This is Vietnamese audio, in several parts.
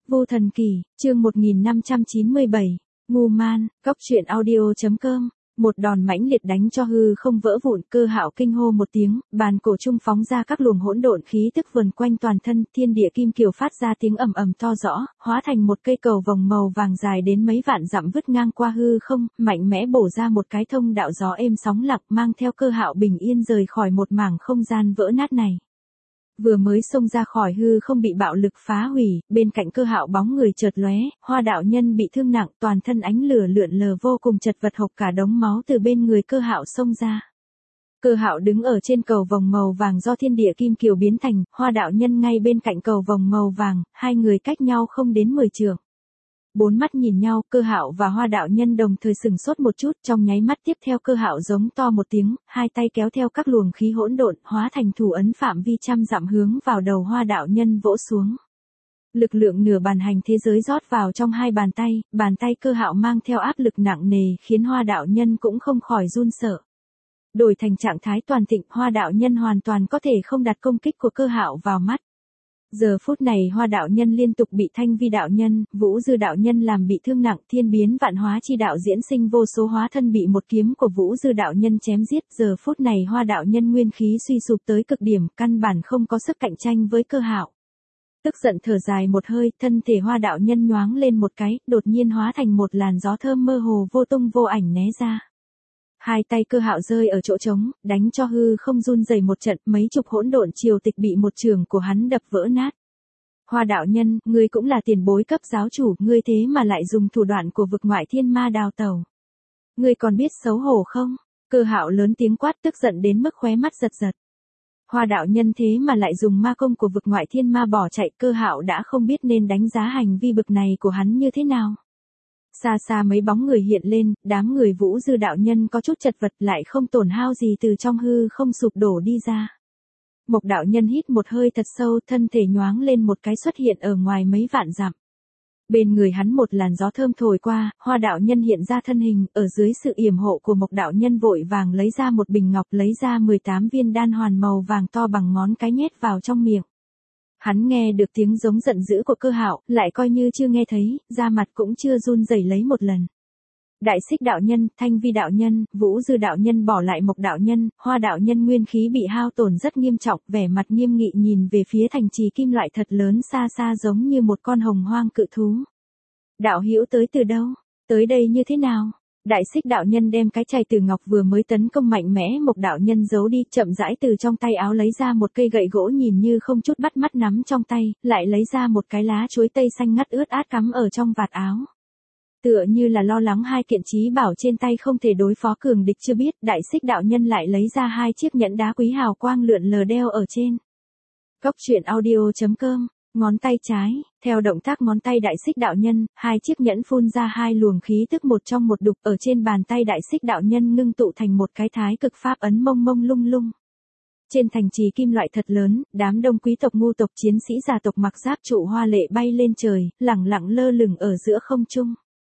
Vô Thần Kỳ, chương 1597, Ngu Man, Cóc truyện audio.com. Một đòn mãnh liệt đánh cho hư không vỡ vụn, Cơ Hạo kinh hô một tiếng, bàn cổ trung phóng ra các luồng hỗn độn khí tức vần quanh toàn thân, thiên địa kim kiều phát ra tiếng ầm ầm to rõ, hóa thành một cây cầu vòng màu vàng dài đến mấy vạn dặm vứt ngang qua hư không, mạnh mẽ bổ ra một cái thông đạo gió êm sóng lặng, mang theo Cơ Hạo bình yên rời khỏi một mảng không gian vỡ nát này. Vừa mới xông ra khỏi hư không bị bạo lực phá hủy, bên cạnh Cơ Hạo bóng người chợt lóe, Hoa đạo nhân bị thương nặng, toàn thân ánh lửa lượn lờ vô cùng chật vật, hộc cả đống máu từ bên người Cơ Hạo xông ra. Cơ Hạo đứng ở trên cầu vòng màu vàng do thiên địa kim kiều biến thành, Hoa đạo nhân ngay bên cạnh cầu vòng màu vàng, hai người cách nhau không đến 10 trượng. Bốn mắt nhìn nhau, Cơ Hạo và Hoa đạo nhân đồng thời sừng sốt một chút, trong nháy mắt tiếp theo Cơ Hạo giống to một tiếng, hai tay kéo theo các luồng khí hỗn độn, hóa thành thủ ấn phạm vi trăm dặm hướng vào đầu Hoa đạo nhân vỗ xuống. Lực lượng nửa bàn hành thế giới rót vào trong hai bàn tay Cơ Hạo mang theo áp lực nặng nề khiến Hoa đạo nhân cũng không khỏi run sợ. Đổi thành trạng thái toàn thịnh, Hoa đạo nhân hoàn toàn có thể không đặt công kích của Cơ Hạo vào mắt. Giờ phút này Hoa đạo nhân liên tục bị Thanh Vi đạo nhân, Vũ Dư đạo nhân làm bị thương nặng, thiên biến vạn hóa chi đạo diễn sinh vô số hóa thân bị một kiếm của Vũ Dư đạo nhân chém giết. Giờ phút này Hoa đạo nhân nguyên khí suy sụp tới cực điểm, căn bản không có sức cạnh tranh với Cơ Hạo. Tức giận thở dài một hơi, thân thể Hoa đạo nhân nhoáng lên một cái, đột nhiên hóa thành một làn gió thơm mơ hồ vô tung vô ảnh né ra. Hai tay Cơ Hạo rơi ở chỗ trống, đánh cho hư không run rẩy một trận, mấy chục hỗn độn triều tịch bị một chưởng của hắn đập vỡ nát. Hoa đạo nhân, ngươi cũng là tiền bối cấp giáo chủ, ngươi thế mà lại dùng thủ đoạn của vực ngoại thiên ma đào tẩu. Ngươi còn biết xấu hổ không? Cơ Hạo lớn tiếng quát, tức giận đến mức khóe mắt giật giật. Hoa đạo nhân thế mà lại dùng ma công của vực ngoại thiên ma bỏ chạy, Cơ Hạo đã không biết nên đánh giá hành vi bực này của hắn như thế nào. Xa xa mấy bóng người hiện lên, đám người Vũ Dư đạo nhân có chút chật vật lại không tổn hao gì từ trong hư không sụp đổ đi ra. Mộc đạo nhân hít một hơi thật sâu, thân thể nhoáng lên một cái xuất hiện ở ngoài mấy vạn dặm. Bên người hắn một làn gió thơm thổi qua, Hoa đạo nhân hiện ra thân hình, ở dưới sự yểm hộ của Mộc đạo nhân vội vàng lấy ra một bình ngọc, lấy ra 18 viên đan hoàn màu vàng to bằng ngón cái nhét vào trong miệng. Hắn nghe được tiếng giống giận dữ của Cơ Hạo, lại coi như chưa nghe thấy, da mặt cũng chưa run rẩy lấy một lần. Đại Xích đạo nhân, Thanh Vi đạo nhân, Vũ Dư đạo nhân bỏ lại Mộc đạo nhân, Hoa đạo nhân nguyên khí bị hao tổn rất nghiêm trọng, vẻ mặt nghiêm nghị nhìn về phía thành trì kim loại thật lớn xa xa giống như một con hồng hoang cự thú. Đạo hữu tới từ đâu? Tới đây như thế nào? Đại Xích đạo nhân đem cái chày từ ngọc vừa mới tấn công mạnh mẽ Mộc đạo nhân giấu đi, chậm rãi từ trong tay áo lấy ra một cây gậy gỗ nhìn như không chút bắt mắt nắm trong tay, lại lấy ra một cái lá chuối tây xanh ngắt ướt át cắm ở trong vạt áo. Tựa như là lo lắng hai kiện chí bảo trên tay không thể đối phó cường địch chưa biết, Đại Xích đạo nhân lại lấy ra hai chiếc nhẫn đá quý hào quang lượn lờ đeo ở trên. Cóc truyện audio.com. Ngón tay trái, theo động tác ngón tay Đại Xích đạo nhân, hai chiếc nhẫn phun ra hai luồng khí tức một trong một đục, ở trên bàn tay Đại Xích đạo nhân ngưng tụ thành một cái thái cực pháp ấn mông mông lung lung. Trên thành trì kim loại thật lớn, đám đông quý tộc ngu tộc chiến sĩ gia tộc mặc giáp trụ hoa lệ bay lên trời, lẳng lặng lơ lửng ở giữa không trung.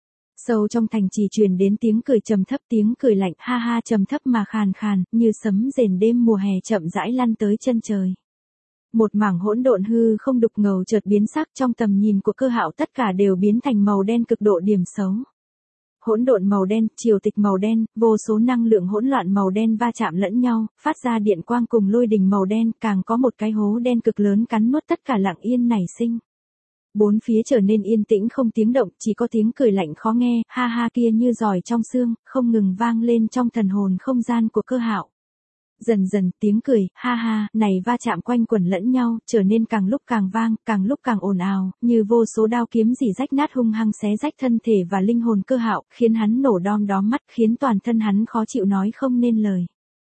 Sâu trong thành trì truyền đến tiếng cười trầm thấp, tiếng cười lạnh ha ha trầm thấp mà khàn khàn, như sấm rền đêm mùa hè chậm rãi lăn tới chân trời. Một mảng hỗn độn hư không đục ngầu chợt biến sắc, trong tầm nhìn của Cơ Hạo tất cả đều biến thành màu đen cực độ điểm xấu. Hỗn độn màu đen, triều tịch màu đen, vô số năng lượng hỗn loạn màu đen va chạm lẫn nhau, phát ra điện quang cùng lôi đình màu đen, càng có một cái hố đen cực lớn cắn nuốt tất cả lặng yên nảy sinh. Bốn phía trở nên yên tĩnh không tiếng động, chỉ có tiếng cười lạnh khó nghe, ha ha kia như giỏi trong xương, không ngừng vang lên trong thần hồn không gian của Cơ Hạo. Dần dần tiếng cười, ha ha, này va chạm quanh quẩn lẫn nhau, trở nên càng lúc càng vang, càng lúc càng ồn ào, như vô số đao kiếm rỉ rách nát hung hăng xé rách thân thể và linh hồn Cơ Hạo, khiến hắn nổ đom đóm mắt, khiến toàn thân hắn khó chịu nói không nên lời.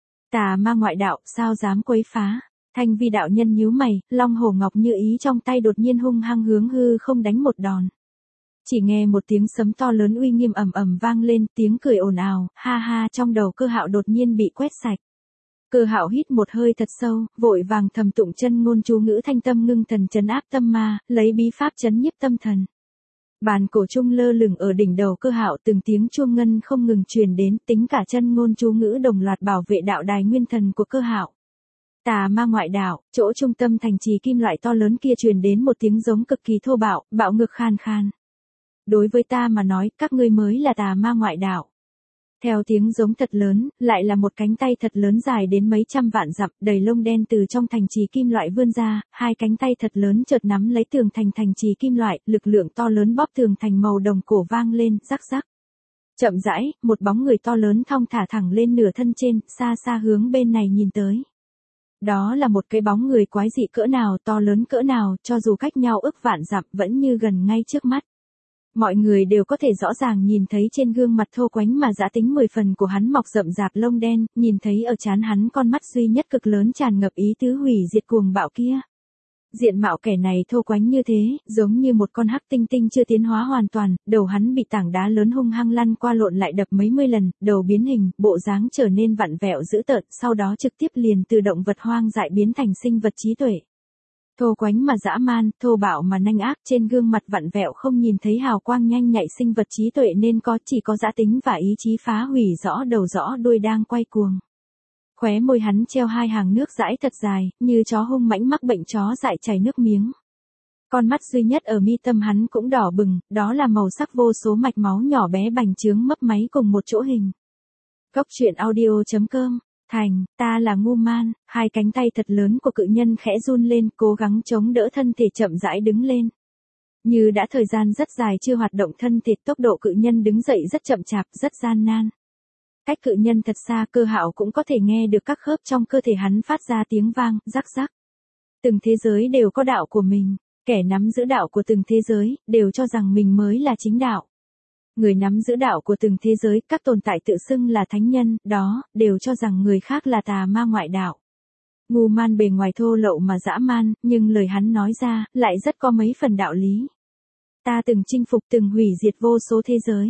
Tà ma ngoại đạo, sao dám quấy phá? Thanh Vi đạo nhân nhíu mày, long hổ ngọc như ý trong tay đột nhiên hung hăng hướng hư không đánh một đòn. Chỉ nghe một tiếng sấm to lớn uy nghiêm ầm ầm vang lên, tiếng cười ồn ào, ha ha trong đầu Cơ Hạo đột nhiên bị quét sạch. Cơ Hạo hít một hơi thật sâu, vội vàng thầm tụng chân ngôn chú ngữ thanh tâm ngưng thần trấn áp tâm ma, lấy bí pháp trấn nhiếp tâm thần. Bàn cổ trung lơ lửng ở đỉnh đầu Cơ Hạo, từng tiếng chuông ngân không ngừng truyền đến, tính cả chân ngôn chú ngữ đồng loạt bảo vệ đạo đài nguyên thần của Cơ Hạo. Tà ma ngoại đạo, chỗ trung tâm thành trì kim loại to lớn kia truyền đến một tiếng giống cực kỳ thô bạo, bạo ngược khan khan. Đối với ta mà nói, các ngươi mới là tà ma ngoại đạo. Theo tiếng giống thật lớn, lại là một cánh tay thật lớn dài đến mấy trăm vạn dặm, đầy lông đen từ trong thành trì kim loại vươn ra, hai cánh tay thật lớn chợt nắm lấy tường thành trì kim loại, lực lượng to lớn bóp tường thành màu đồng cổ vang lên, rắc rắc. Chậm rãi, một bóng người to lớn thong thả thẳng lên nửa thân trên, xa xa hướng bên này nhìn tới. Đó là một cái bóng người quái dị cỡ nào, to lớn cỡ nào, cho dù cách nhau ức vạn dặm vẫn như gần ngay trước mắt. Mọi người đều có thể rõ ràng nhìn thấy trên gương mặt thô quánh mà dã tính 10 phần của hắn mọc rậm rạp lông đen, nhìn thấy ở trán hắn con mắt duy nhất cực lớn tràn ngập ý tứ hủy diệt cuồng bạo kia. Diện mạo kẻ này thô quánh như thế, giống như một con hắc tinh tinh chưa tiến hóa hoàn toàn, đầu hắn bị tảng đá lớn hung hăng lăn qua lộn lại đập mấy mươi lần, đầu biến hình, bộ dáng trở nên vặn vẹo dữ tợn, sau đó trực tiếp liền từ động vật hoang dại biến thành sinh vật trí tuệ. Thô quánh mà dã man, thô bạo mà nanh ác, trên gương mặt vặn vẹo không nhìn thấy hào quang nhanh nhạy sinh vật trí tuệ nên chỉ có dã tính và ý chí phá hủy rõ đầu rõ đuôi đang quay cuồng. Khóe môi hắn treo hai hàng nước dãi thật dài, như chó hung mãnh mắc bệnh chó dại chảy nước miếng. Con mắt duy nhất ở mi tâm hắn cũng đỏ bừng, đó là màu sắc vô số mạch máu nhỏ bé bành trướng mấp máy cùng một chỗ hình. Cốc truyện audio.com Thành, ta là ngu man, hai cánh tay thật lớn của cự nhân khẽ run lên, cố gắng chống đỡ thân thể chậm rãi đứng lên. Như đã thời gian rất dài chưa hoạt động thân thể, tốc độ cự nhân đứng dậy rất chậm chạp, rất gian nan. Cách cự nhân thật xa, Cơ Hạo cũng có thể nghe được các khớp trong cơ thể hắn phát ra tiếng vang, rắc rắc. Từng thế giới đều có đạo của mình, kẻ nắm giữ đạo của từng thế giới, đều cho rằng mình mới là chính đạo. Người nắm giữ đạo của từng thế giới, các tồn tại tự xưng là thánh nhân, đó, đều cho rằng người khác là tà ma ngoại đạo. Ngu man bề ngoài thô lậu mà dã man, nhưng lời hắn nói ra, lại rất có mấy phần đạo lý. Ta từng chinh phục từng hủy diệt vô số thế giới.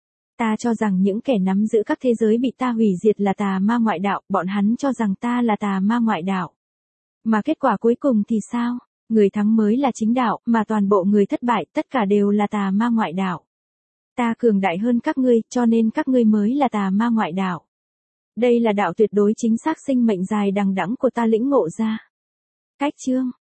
Ta cho rằng những kẻ nắm giữ các thế giới bị ta hủy diệt là tà ma ngoại đạo, bọn hắn cho rằng ta là tà ma ngoại đạo. Mà kết quả cuối cùng thì sao? Người thắng mới là chính đạo, mà toàn bộ người thất bại, tất cả đều là tà ma ngoại đạo. Ta cường đại hơn các ngươi, cho nên các ngươi mới là tà ma ngoại đạo. Đây là đạo tuyệt đối chính xác sinh mệnh dài đằng đẵng của ta lĩnh ngộ ra. Cách chương